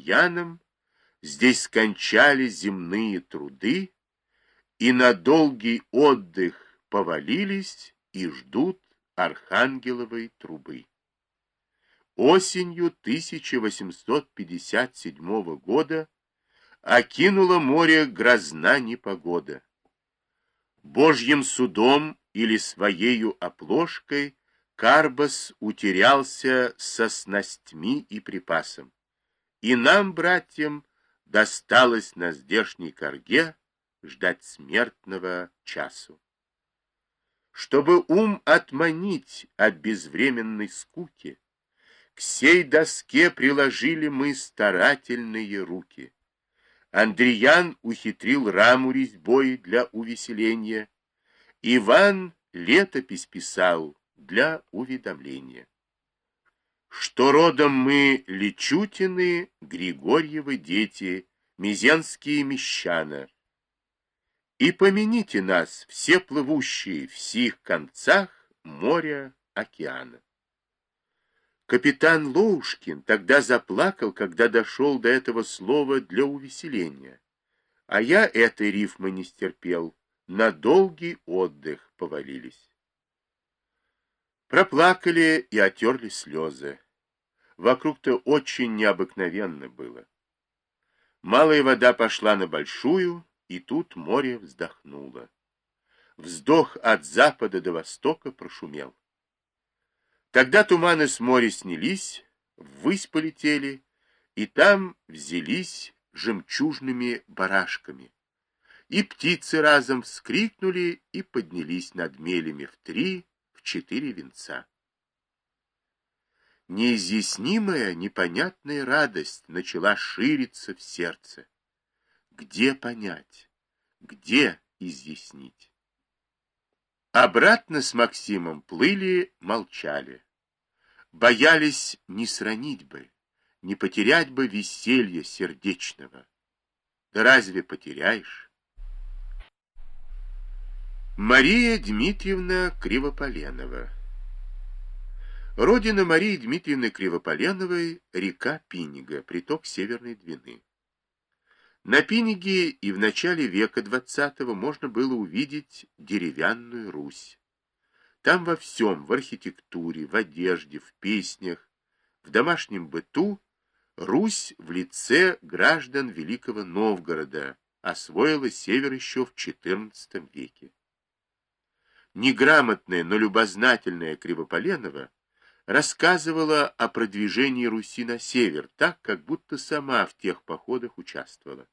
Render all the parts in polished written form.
Андреяном здесь скончали земные труды и на долгий отдых повалились и ждут архангеловой трубы. Осенью 1857 года окинуло море грозна непогода. Божьим судом или своею оплошкой Карбас утерялся со снастьми и припасом. И нам, братьям, досталось на здешней корге ждать смертного часу. Чтобы ум отманить от безвременной скуки, к сей доске приложили мы старательные руки. Андреян ухитрил раму резьбой для увеселения, Иван летопись писал для уведомления. Что родом мы Личутины, Григорьевы дети, мезенские мещана. И помяните нас, все плывущие в сих концах моря океана. Капитан Лоушкин тогда заплакал, когда дошел до этого слова для увеселения. А я этой рифмы не стерпел, на долгий отдых повалились. Проплакали и отерли слезы. Вокруг-то очень необыкновенно было. Малая вода пошла на большую, и тут море вздохнуло. Вздох от запада до востока прошумел. Тогда туманы с моря снялись, ввысь полетели, и там взялись жемчужными барашками. И птицы разом вскрикнули и поднялись над мелями в 3, в 4 венца. Неизъяснимая, непонятная радость начала шириться в сердце. Где понять? Где изъяснить? Обратно с Максимом плыли, молчали. Боялись не сранить бы, не потерять бы веселья сердечного. Да разве потеряешь? Мария Дмитриевна Кривополенова. Родина Марии Дмитриевны Кривополеновой — река Пинига, приток Северной Двины. На Пиниге и в начале века XX можно было увидеть деревянную Русь. Там во всем, в архитектуре, в одежде, в песнях, в домашнем быту Русь в лице граждан Великого Новгорода освоила север еще в XIV веке. Неграмотная, но любознательная Кривополенова рассказывала о продвижении Руси на север, так, как будто сама в тех походах участвовала.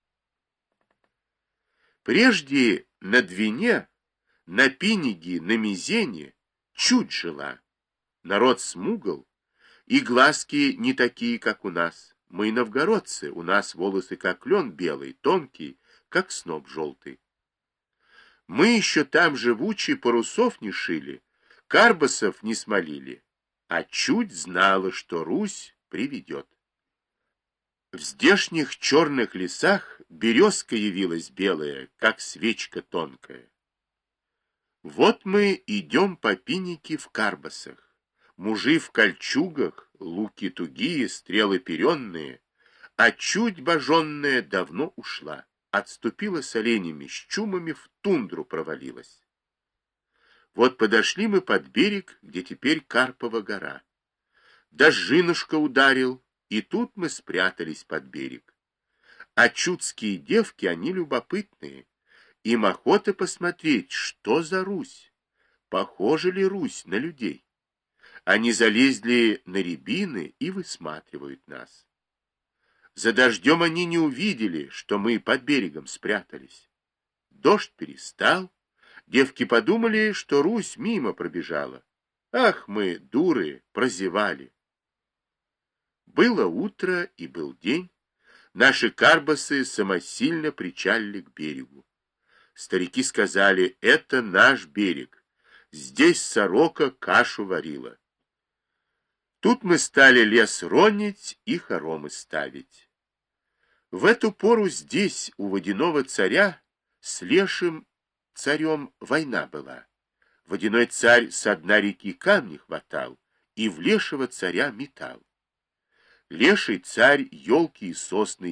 Прежде на Двине, на Пиниге, на Мезене чуть жила. Народ смугл, и глазки не такие, как у нас. Мы новгородцы, у нас волосы как лен белый, тонкий, как сноп желтый. Мы еще там живучи парусов не шили, карбасов не смолили, а чуть знала, что Русь приведет. В здешних черных лесах березка явилась белая, как свечка тонкая. Вот мы идем по Пинике в карбасах, мужи в кольчугах, луки тугие, стрелы перенные, а чуть божонная давно ушла, отступила с оленями, с чумами в тундру провалилась. Вот подошли мы под берег, где теперь Карпова гора. Дождинушка ударил, и тут мы спрятались под берег. А чудские девки, они любопытные. Им охота посмотреть, что за Русь. Похожа ли Русь на людей? Они залезли на рябины и высматривают нас. За дождем они не увидели, что мы под берегом спрятались. Дождь перестал. Девки подумали, что Русь мимо пробежала. Ах, мы, дуры, прозевали. Было утро и был день. Наши карбасы самосильно причалили к берегу. Старики сказали, это наш берег. Здесь сорока кашу варила. Тут мы стали лес ронить и хоромы ставить. В эту пору здесь, у водяного царя, с лешим царем война была. Водяной царь со дна реки камни хватал и в лешего царя метал. Леший царь елки и сосны